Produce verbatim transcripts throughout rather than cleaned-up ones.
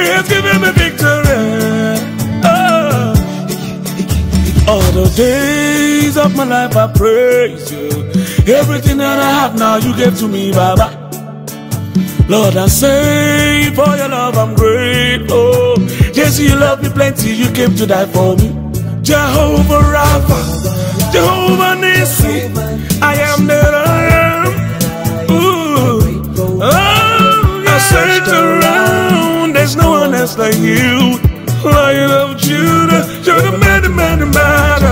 has given me victory. Oh. All the days of my life I praise you. Everything that I have now you gave to me, Baba. Lord, I say for your love I'm grateful. Yes, you love me plenty, you came to die for me. Jehovah Rapha, Jehovah Nissi, I am that I am. Ooh. Oh, I searched around, there's no one else like you. Lion of Judah, you're the man, the man, the man.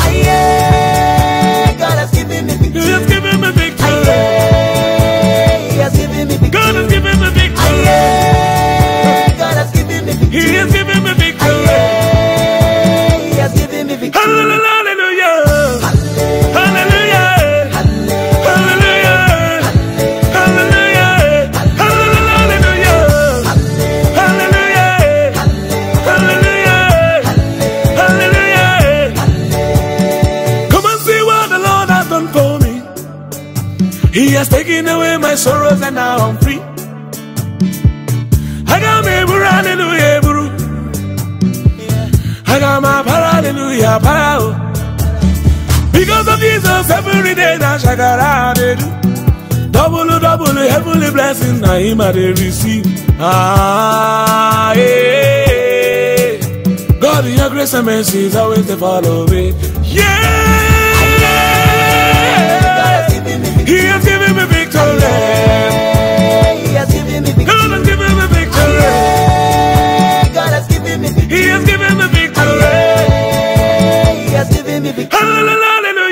Aye, God has given me victory. He has given me victory. Aye, He has given me victory. God has given me victory. Aye, God has given me victory. He has given me victory. Aye, He has given me victory. Hallelujah. Hallelujah. Hallelujah. Hallelujah. Hallelujah. Hallelujah. Hallelujah. Hallelujah. Come and see what the Lord has done for me. He has taken away my sorrows and now I'm free. I got me, hallelujah, bro. I got my hallelujah, power. Because of Jesus, every day that shakara they do. Double, double, heavenly blessing, I him I they receive. Ah, yeah. God, in your grace and mercy is always to follow me. Yeah. He has given me victory. He has given me victory. God has given me victory. God has given me victory. He has given me victory. He has given me victory. Hallelujah.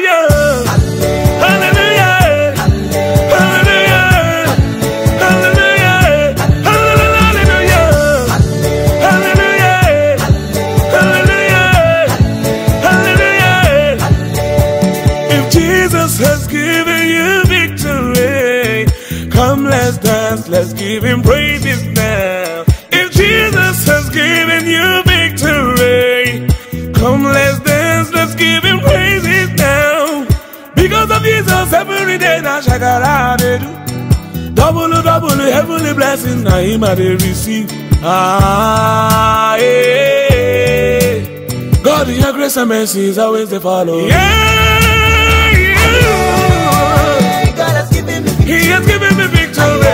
Hallelujah. Hallelujah. Hallelujah. Hallelujah. Hallelujah. Hallelujah. Hallelujah. If Jesus has given you victory, come let's dance, let's give him praises now. If Jesus has given you victory, come let's dance, let's give him praises now. Because of Jesus, every day that shakara they do. Double, double, heavenly blessing, now him I they receive. Ah, yeah. God, in your grace and mercy is always to follow. Yeah, yeah. God has given me victory. He has given me victory.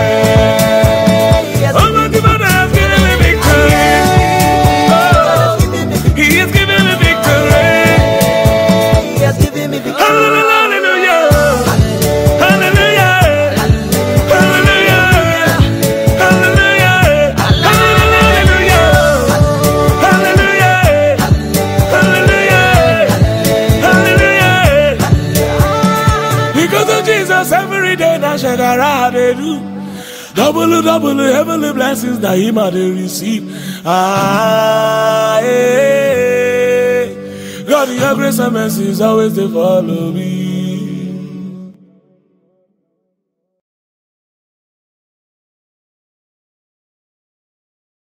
Oh, my God has given me victory. Oh, He has given me victory. He has given me victory. Hallelujah. Hallelujah. Hallelujah. Hallelujah. Hallelujah. Hallelujah. Hallelujah. Because of Jesus, every day that shakara they do. Double, double, heavenly blessings that him I they receive. Ah, yeah. God, your grace and mercy is always to follow me.